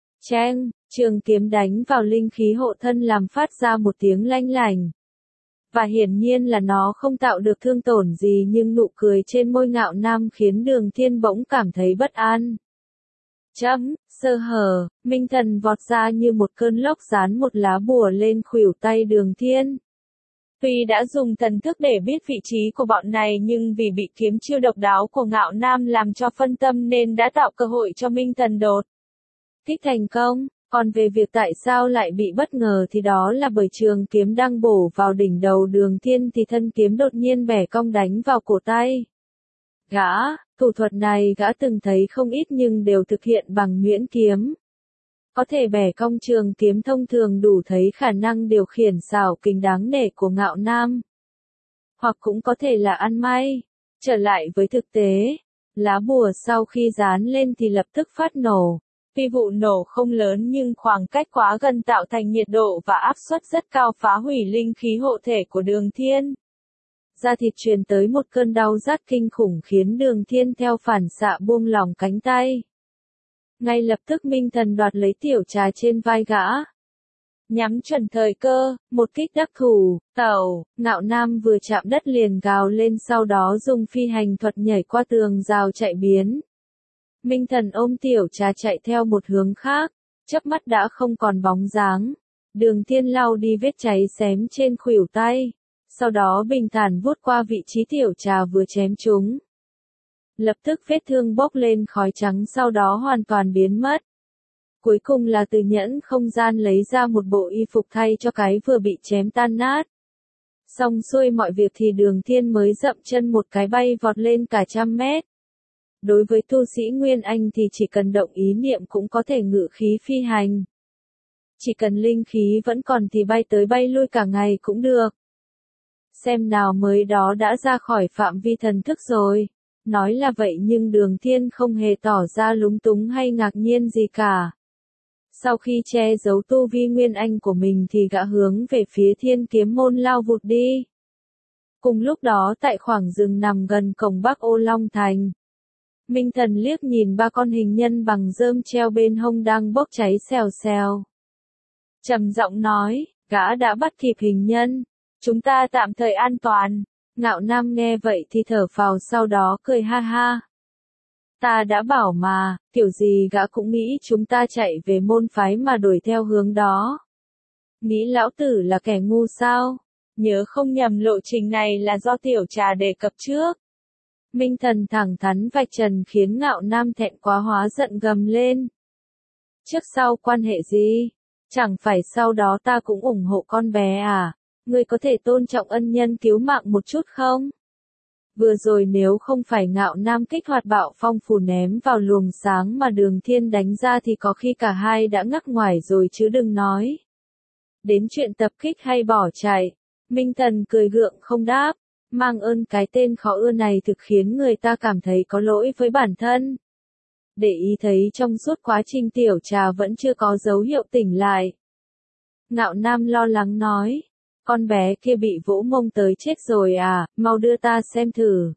Cheng, trường kiếm đánh vào linh khí hộ thân làm phát ra một tiếng lanh lảnh. Và hiển nhiên là nó không tạo được thương tổn gì, nhưng nụ cười trên môi Ngạo Nam khiến Đường Thiên bỗng cảm thấy bất an. Sơ hở, Minh Thần vọt ra như một cơn lốc dán một lá bùa lên khuỷu tay Đường Thiên. Tuy đã dùng thần thức để biết vị trí của bọn này, nhưng vì bị kiếm chiêu độc đáo của Ngạo Nam làm cho phân tâm nên đã tạo cơ hội cho Minh Thần đột kích thành công. Còn về việc tại sao lại bị bất ngờ thì đó là bởi trường kiếm đang bổ vào đỉnh đầu Đường Thiên thì thân kiếm đột nhiên bẻ cong đánh vào cổ tay gã. Thủ thuật này gã từng thấy không ít nhưng đều thực hiện bằng nhuyễn kiếm. Có thể bẻ cong trường kiếm thông thường đủ thấy khả năng điều khiển xảo kình đáng nể của Ngạo Nam. Hoặc cũng có thể là ăn may. Trở lại với thực tế, lá bùa sau khi dán lên thì lập tức phát nổ. Tuy vụ nổ không lớn nhưng khoảng cách quá gần tạo thành nhiệt độ và áp suất rất cao phá hủy linh khí hộ thể của Đường Thiên. Da thịt truyền tới một cơn đau rát kinh khủng khiến Đường Thiên theo phản xạ buông lỏng cánh tay. Ngay lập tức Minh Thần đoạt lấy tiểu trà trên vai gã. Nhắm chuẩn thời cơ, một kích đắc thủ, Ngạo Nam vừa chạm đất liền gào lên, sau đó dùng phi hành thuật nhảy qua tường rào chạy biến. Minh Thần ôm tiểu trà chạy theo một hướng khác, chớp mắt đã không còn bóng dáng. Đường Thiên lau đi vết cháy xém trên khuỷu tay, sau đó bình thản vuốt qua vị trí tiểu trà vừa chém trúng. Lập tức vết thương bốc lên khói trắng, sau đó hoàn toàn biến mất. Cuối cùng là từ nhẫn không gian lấy ra một bộ y phục thay cho cái vừa bị chém tan nát. Xong xuôi mọi việc thì Đường Thiên mới dậm chân một cái bay vọt lên cả 100 mét. Đối với tu sĩ Nguyên Anh thì chỉ cần động ý niệm cũng có thể ngự khí phi hành. Chỉ cần linh khí vẫn còn thì bay tới bay lui cả ngày cũng được. Xem nào, mới đó đã ra khỏi phạm vi thần thức rồi. Nói là vậy nhưng Đường Thiên không hề tỏ ra lúng túng hay ngạc nhiên gì cả. Sau khi che giấu tu vi Nguyên Anh của mình thì gã hướng về phía Thiên Kiếm Môn lao vụt đi. Cùng lúc đó tại khoảng rừng nằm gần cổng Bắc Ô Long Thành, Minh Thần liếc nhìn 3 con hình nhân bằng rơm treo bên hông đang bốc cháy xèo xèo. Trầm giọng nói, gã đã bắt kịp hình nhân. Chúng ta tạm thời an toàn. Ngạo Nam nghe vậy thì thở phào, sau đó cười ha ha. Ta đã bảo mà, kiểu gì gã cũng nghĩ chúng ta chạy về môn phái mà đuổi theo hướng đó. Nghĩ lão tử là kẻ ngu sao? Nhớ không nhầm lộ trình này là do tiểu trà đề cập trước. Minh Thần thẳng thắn vạch trần khiến Ngạo Nam thẹn quá hóa giận gầm lên. Trước sau quan hệ gì? Chẳng phải sau đó ta cũng ủng hộ con bé à? Ngươi có thể tôn trọng ân nhân cứu mạng một chút không? Vừa rồi nếu không phải Ngạo Nam kích hoạt bạo phong phù ném vào luồng sáng mà Đường Thiên đánh ra thì có khi cả hai đã ngắc ngoài rồi chứ đừng nói đến chuyện tập kích hay bỏ chạy. Minh Thần cười gượng không đáp. Mang ơn cái tên khó ưa này thực khiến người ta cảm thấy có lỗi với bản thân. Để ý thấy trong suốt quá trình tiểu trà vẫn chưa có dấu hiệu tỉnh lại. Ngạo Nam lo lắng nói. Con bé kia bị vỗ mông tới chết rồi à, mau đưa ta xem thử.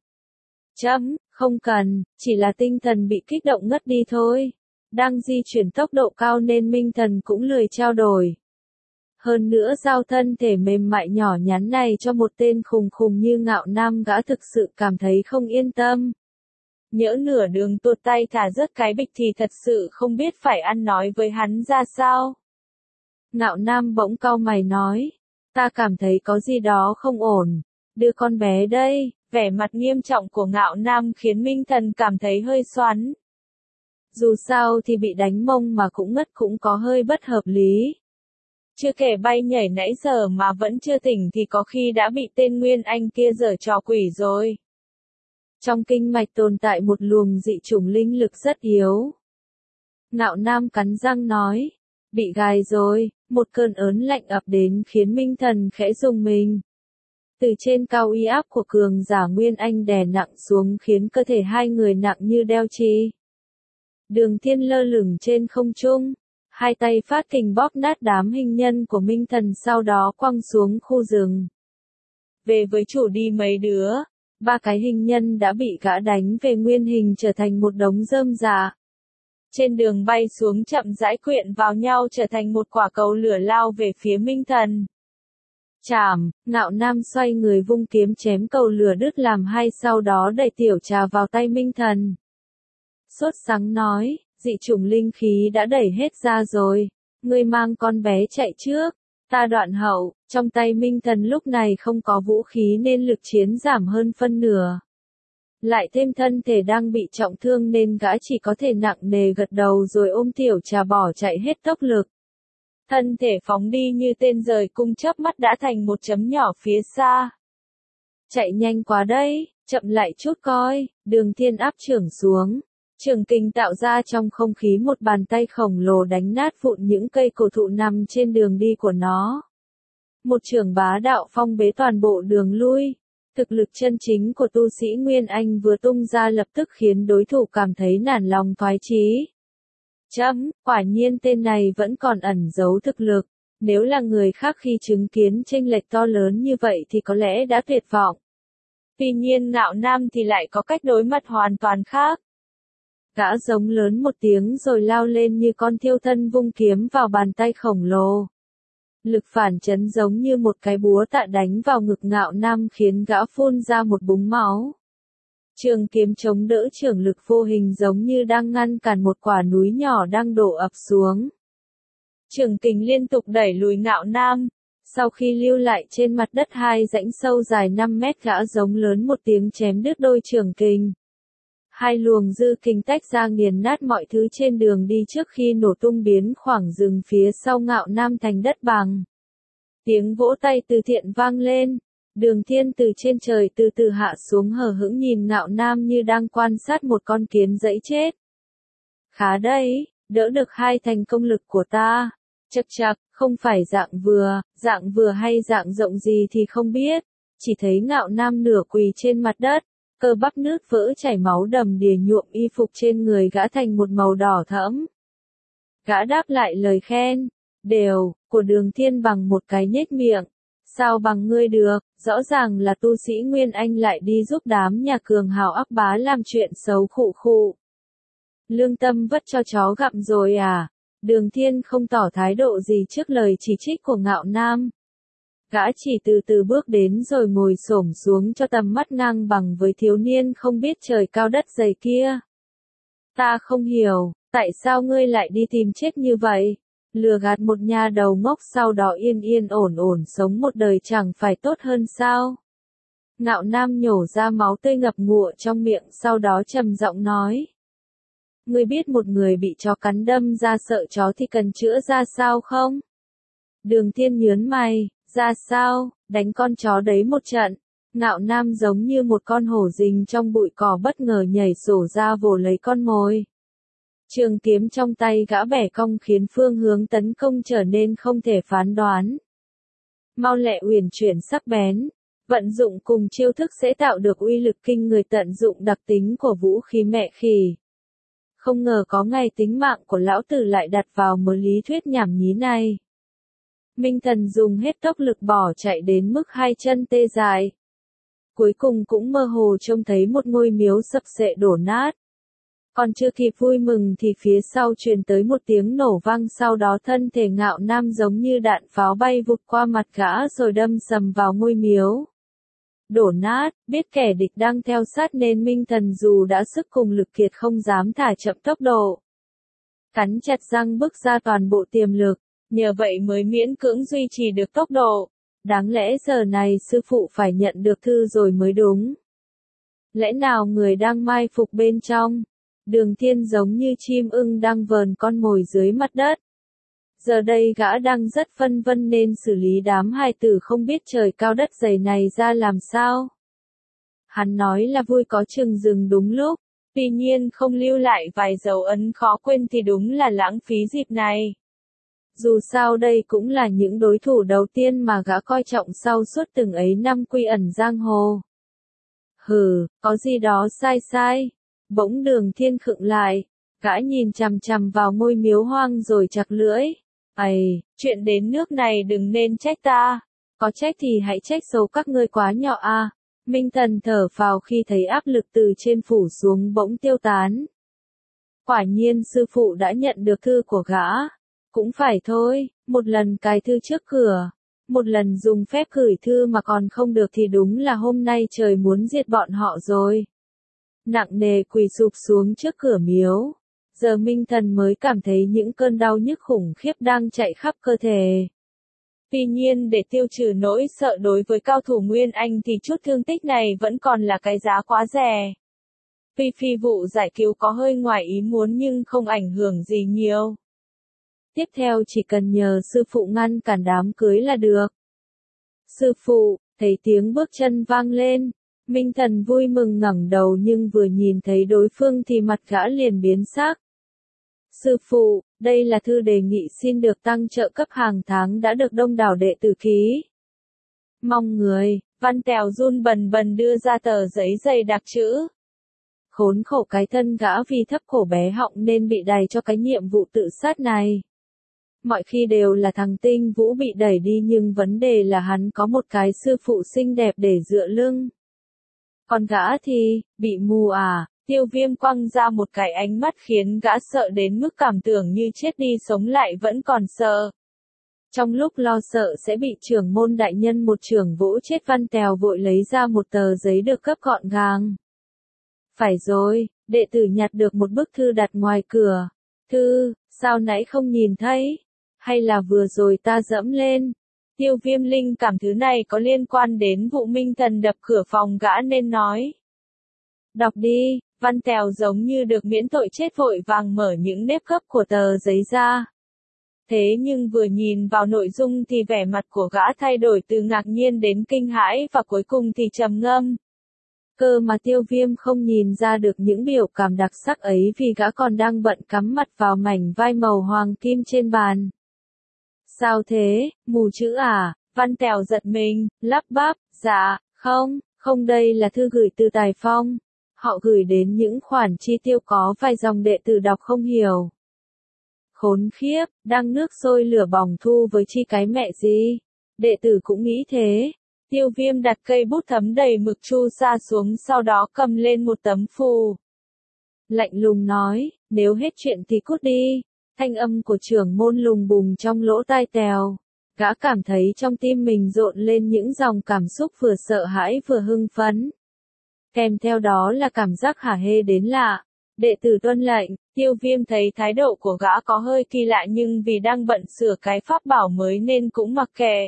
Không cần, chỉ là tinh thần bị kích động ngất đi thôi. Đang di chuyển tốc độ cao nên Minh Thần cũng lười trao đổi. Hơn nữa giao thân thể mềm mại nhỏ nhắn này cho một tên khùng khùng như Ngạo Nam gã thực sự cảm thấy không yên tâm. Nhỡ nửa đường tuột tay thả rớt cái bịch thì thật sự không biết phải ăn nói với hắn ra sao. Ngạo Nam bỗng cau mày nói. Ta cảm thấy có gì đó không ổn. Đưa con bé đây. Vẻ mặt nghiêm trọng của Ngạo Nam khiến Minh Thần cảm thấy hơi xoắn. Dù sao thì bị đánh mông mà cũng ngất cũng có hơi bất hợp lý. Chưa kể bay nhảy nãy giờ mà vẫn chưa tỉnh thì có khi đã bị tên Nguyên Anh kia giở trò quỷ rồi. Trong kinh mạch tồn tại một luồng dị chủng linh lực rất yếu. Ngạo Nam cắn răng nói. Bị gài rồi. Một cơn ớn lạnh ập đến khiến Minh Thần khẽ rùng mình. Từ trên cao uy áp của cường giả Nguyên Anh đè nặng xuống khiến cơ thể hai người nặng như đeo chì. Đường Thiên lơ lửng trên không trung. Hai tay phát kình bóp nát đám hình nhân của Minh Thần, sau đó quăng xuống khu rừng. Về với chủ đi mấy đứa. 3 cái hình nhân đã bị gã đánh về nguyên hình trở thành một đống rơm rạ. Trên đường bay xuống chậm rãi quyện vào nhau trở thành một quả cầu lửa lao về phía Minh Thần. Chảm, Ngạo Nam xoay người vung kiếm chém cầu lửa đứt làm hai, sau đó đẩy tiểu trà vào tay Minh Thần. Sốt sắng nói, dị chủng linh khí đã đẩy hết ra rồi, ngươi mang con bé chạy trước, ta đoạn hậu. Trong tay Minh Thần lúc này không có vũ khí nên lực chiến giảm hơn phân nửa. Lại thêm thân thể đang bị trọng thương nên gã chỉ có thể nặng nề gật đầu rồi ôm tiểu trà bỏ chạy hết tốc lực. Thân thể phóng đi như tên rời cung, chớp mắt đã thành một chấm nhỏ phía xa. Chạy nhanh quá đây, chậm lại chút coi. Đường Thiên áp chưởng xuống. Trường kình tạo ra trong không khí một bàn tay khổng lồ đánh nát vụn những cây cổ thụ nằm trên đường đi của nó. Một chưởng bá đạo phong bế toàn bộ đường lui. Thực lực chân chính của tu sĩ Nguyên Anh vừa tung ra lập tức khiến đối thủ cảm thấy nản lòng thoái chí. Quả nhiên tên này vẫn còn ẩn giấu thực lực. Nếu là người khác khi chứng kiến chênh lệch to lớn như vậy thì có lẽ đã tuyệt vọng. Tuy nhiên Ngạo Nam thì lại có cách đối mặt hoàn toàn khác. Gã giống lớn một tiếng rồi lao lên như con thiêu thân vung kiếm vào bàn tay khổng lồ. Lực phản chấn giống như một cái búa tạ đánh vào ngực Ngạo Nam khiến gã phun ra một búng máu. Trường kiếm chống đỡ chưởng lực vô hình giống như đang ngăn cản một quả núi nhỏ đang đổ ập xuống. Trường kình liên tục đẩy lùi Ngạo Nam. Sau khi lưu lại trên mặt đất hai rãnh sâu dài 5 mét, gã giống lớn một tiếng chém đứt đôi trường kình. Hai luồng dư kình tách ra nghiền nát mọi thứ trên đường đi trước khi nổ tung biến khoảng rừng phía sau Ngạo Nam thành đất bằng. Tiếng vỗ tay từ thiện vang lên. Đường Thiên từ trên trời từ từ hạ xuống hờ hững nhìn Ngạo Nam như đang quan sát một con kiến dẫy chết. Khá đấy, đỡ được hai thành công lực của ta. Chậc, không phải dạng vừa hay dạng rộng gì thì không biết. Chỉ thấy Ngạo Nam nửa quỳ trên mặt đất. Cơ bắp nứt vỡ chảy máu đầm đìa nhuộm y phục trên người gã thành một màu đỏ thẫm. Gã đáp lại lời khen đều của Đường Thiên bằng một cái nhếch miệng. Sao bằng ngươi được, rõ ràng là tu sĩ Nguyên Anh lại đi giúp đám nhà cường hào ác bá làm chuyện xấu khụ khụ. Lương tâm vất cho chó gặm rồi à? Đường Thiên không tỏ thái độ gì trước lời chỉ trích của Ngạo Nam. Gã chỉ từ từ bước đến rồi ngồi xổm xuống cho tầm mắt ngang bằng với thiếu niên không biết trời cao đất dày kia. Ta không hiểu, tại sao ngươi lại đi tìm chết như vậy? Lừa gạt một nhà đầu ngốc sau đó yên ổn sống một đời chẳng phải tốt hơn sao? Ngạo Nam nhổ ra máu tươi ngập ngụa trong miệng sau đó trầm giọng nói. Ngươi biết một người bị chó cắn đâm ra sợ chó thì cần chữa ra sao không? Đường Thiên nhớn mày, ra sao, đánh con chó đấy một trận. Ngạo Nam giống như một con hổ rình trong bụi cỏ bất ngờ nhảy sổ ra vồ lấy con mồi. Trường kiếm trong tay gã bẻ cong khiến phương hướng tấn công trở nên không thể phán đoán. Mau lẹ uyển chuyển sắc bén, vận dụng cùng chiêu thức sẽ tạo được uy lực kinh người, tận dụng đặc tính của vũ khí mẹ khỉ. Không ngờ có ngày tính mạng của lão tử lại đặt vào mớ lý thuyết nhảm nhí này. Minh Thần dùng hết tốc lực bỏ chạy đến mức hai chân tê dại. Cuối cùng cũng mơ hồ trông thấy một ngôi miếu sập xệ đổ nát. Còn chưa kịp vui mừng thì phía sau truyền tới một tiếng nổ vang, sau đó thân thể Ngạo Nam giống như đạn pháo bay vụt qua mặt gã rồi đâm sầm vào ngôi miếu. Đổ nát, biết kẻ địch đang theo sát nên Minh Thần dù đã sức cùng lực kiệt không dám thả chậm tốc độ. Cắn chặt răng bước ra toàn bộ tiềm lực, nhờ vậy mới miễn cưỡng duy trì được tốc độ. Đáng lẽ giờ này sư phụ phải nhận được thư rồi mới đúng. Lẽ nào người đang mai phục bên trong? Đường Thiên giống như chim ưng đang vờn con mồi dưới mặt đất. Giờ đây gã đang rất phân vân nên xử lý đám hài tử không biết trời cao đất dày này ra làm sao. Hắn nói là vui có chừng dừng đúng lúc, tuy nhiên không lưu lại vài dấu ấn khó quên thì đúng là lãng phí dịp này. Dù sao đây cũng là những đối thủ đầu tiên mà gã coi trọng sau suốt từng ấy năm quy ẩn giang hồ. Hừ, có gì đó sai. Bỗng Đường Thiên khựng lại, gã nhìn chằm chằm vào ngôi miếu hoang rồi chặt lưỡi. Chuyện đến nước này đừng nên trách ta, có trách thì hãy trách số các ngươi quá nhỏ a. Minh Thần thở phào khi thấy áp lực từ trên phủ xuống bỗng tiêu tán. Quả nhiên sư phụ đã nhận được thư của gã. Cũng phải thôi, một lần cài thư trước cửa, một lần dùng phép gửi thư mà còn không được thì đúng là hôm nay trời muốn diệt bọn họ rồi. Nặng nề quỳ sụp xuống trước cửa miếu. Giờ Minh Thần mới cảm thấy những cơn đau nhức khủng khiếp đang chạy khắp cơ thể. Tuy nhiên để tiêu trừ nỗi sợ đối với cao thủ Nguyên Anh thì chút thương tích này vẫn còn là cái giá quá rẻ. Tuy phi vụ giải cứu có hơi ngoài ý muốn nhưng không ảnh hưởng gì nhiều. Tiếp theo chỉ cần nhờ sư phụ ngăn cản đám cưới là được. Sư phụ, thấy tiếng bước chân vang lên. Minh Thần vui mừng ngẩng đầu nhưng vừa nhìn thấy đối phương thì mặt gã liền biến sắc. Sư phụ, đây là thư đề nghị xin được tăng trợ cấp hàng tháng đã được đông đảo đệ tử ký. Mong người, Văn Tèo run bần bần đưa ra tờ giấy dày đặc chữ. Khốn khổ cái thân gã vì thấp cổ bé họng nên bị đày cho cái nhiệm vụ tự sát này. Mọi khi đều là thằng Tinh Vũ bị đẩy đi nhưng vấn đề là hắn có một cái sư phụ xinh đẹp để dựa lưng. Còn gã thì, bị mù à? Tiêu Viêm quăng ra một cái ánh mắt khiến gã sợ đến mức cảm tưởng như chết đi sống lại vẫn còn sợ. Trong lúc lo sợ sẽ bị trưởng môn đại nhân một chưởng vỗ chết, Văn Tèo vội lấy ra một tờ giấy được cấp gọn gàng. Phải rồi, đệ tử nhặt được một bức thư đặt ngoài cửa. Thư, sao nãy không nhìn thấy? Hay là vừa rồi ta dẫm lên? Tiêu Viêm linh cảm thứ này có liên quan đến vụ Minh Thần đập cửa phòng gã nên nói. Đọc đi. Văn Tèo giống như được miễn tội chết vội vàng mở những nếp gấp của tờ giấy ra. Thế nhưng vừa nhìn vào nội dung thì vẻ mặt của gã thay đổi từ ngạc nhiên đến kinh hãi và cuối cùng thì trầm ngâm. Cơ mà Tiêu Viêm không nhìn ra được những biểu cảm đặc sắc ấy vì gã còn đang bận cắm mặt vào mảnh vai màu hoàng kim trên bàn. Sao thế, mù chữ à? Văn Tèo giật mình, lắp bắp, dạ, không đây là thư gửi từ Tài Phong. Họ gửi đến những khoản chi tiêu có vài dòng đệ tử đọc không hiểu. Khốn khiếp, đang nước sôi lửa bỏng thu với chi cái mẹ gì. Đệ tử cũng nghĩ thế. Tiêu Viêm đặt cây bút thấm đầy mực chu sa xuống sau đó cầm lên một tấm phù. Lạnh lùng nói, nếu hết chuyện thì cút đi. Thanh âm của trưởng môn lùng bùng trong lỗ tai Tèo. Gã cảm thấy trong tim mình rộn lên những dòng cảm xúc vừa sợ hãi vừa hưng phấn. Kèm theo đó là cảm giác hả hê đến lạ. Đệ tử tuân lệnh. Tiêu Viêm thấy thái độ của gã có hơi kỳ lạ nhưng vì đang bận sửa cái pháp bảo mới nên cũng mặc kệ.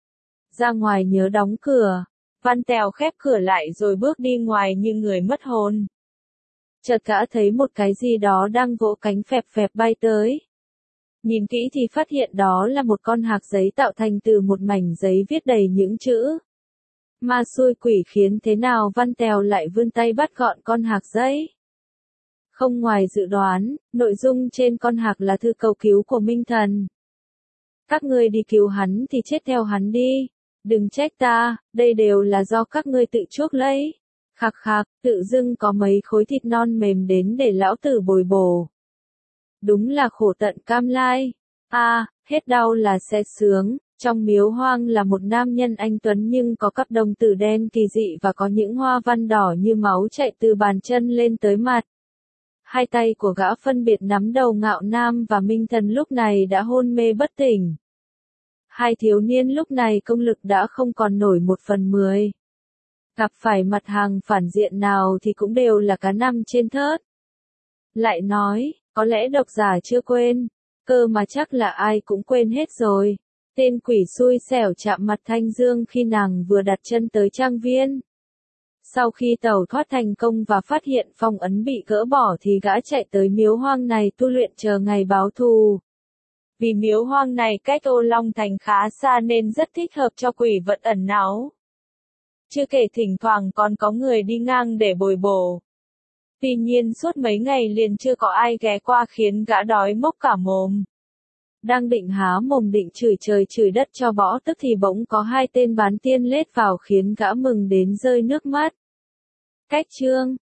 Ra ngoài nhớ đóng cửa. Văn Tèo khép cửa lại rồi bước đi ngoài như người mất hồn. Chợt gã thấy một cái gì đó đang vỗ cánh phẹp phẹp bay tới. Nhìn kỹ thì phát hiện đó là một con hạc giấy tạo thành từ một mảnh giấy viết đầy những chữ. Ma xui quỷ khiến thế nào Văn Tèo lại vươn tay bắt gọn con hạc giấy. Không ngoài dự đoán, nội dung trên con hạc là thư cầu cứu của Minh Thần. Các ngươi đi cứu hắn thì chết theo hắn đi. Đừng trách ta, đây đều là do các ngươi tự chuốc lấy. Khạc khạc, tự dưng có mấy khối thịt non mềm đến để lão tử bồi bổ. Đúng là khổ tận cam lai. Hết đau là sẽ sướng. Trong miếu hoang là một nam nhân anh tuấn nhưng có cặp đồng tử đen kỳ dị và có những hoa văn đỏ như máu chạy từ bàn chân lên tới mặt. Hai tay của gã phân biệt nắm đầu Ngạo Nam và Minh Thần lúc này đã hôn mê bất tỉnh. Hai thiếu niên lúc này công lực đã không còn nổi 1/10. Gặp phải mặt hàng phản diện nào thì cũng đều là cá nằm trên thớt. Lại nói, có lẽ độc giả chưa quên, cơ mà chắc là ai cũng quên hết rồi. Tên quỷ xui xẻo chạm mặt Thanh Dương khi nàng vừa đặt chân tới trang viên. Sau khi tẩu thoát thành công và phát hiện phong ấn bị gỡ bỏ thì gã chạy tới miếu hoang này tu luyện chờ ngày báo thù. Vì miếu hoang này cách Ô Long Thành khá xa nên rất thích hợp cho quỷ vật ẩn náu. Chưa kể thỉnh thoảng còn có người đi ngang để bồi bổ. Tuy nhiên suốt mấy ngày liền chưa có ai ghé qua khiến gã đói mốc cả mồm. Đang định há mồm định chửi trời chửi đất cho bỏ tức thì bỗng có hai tên bán tiên lết vào khiến gã mừng đến rơi nước mắt. Cách chương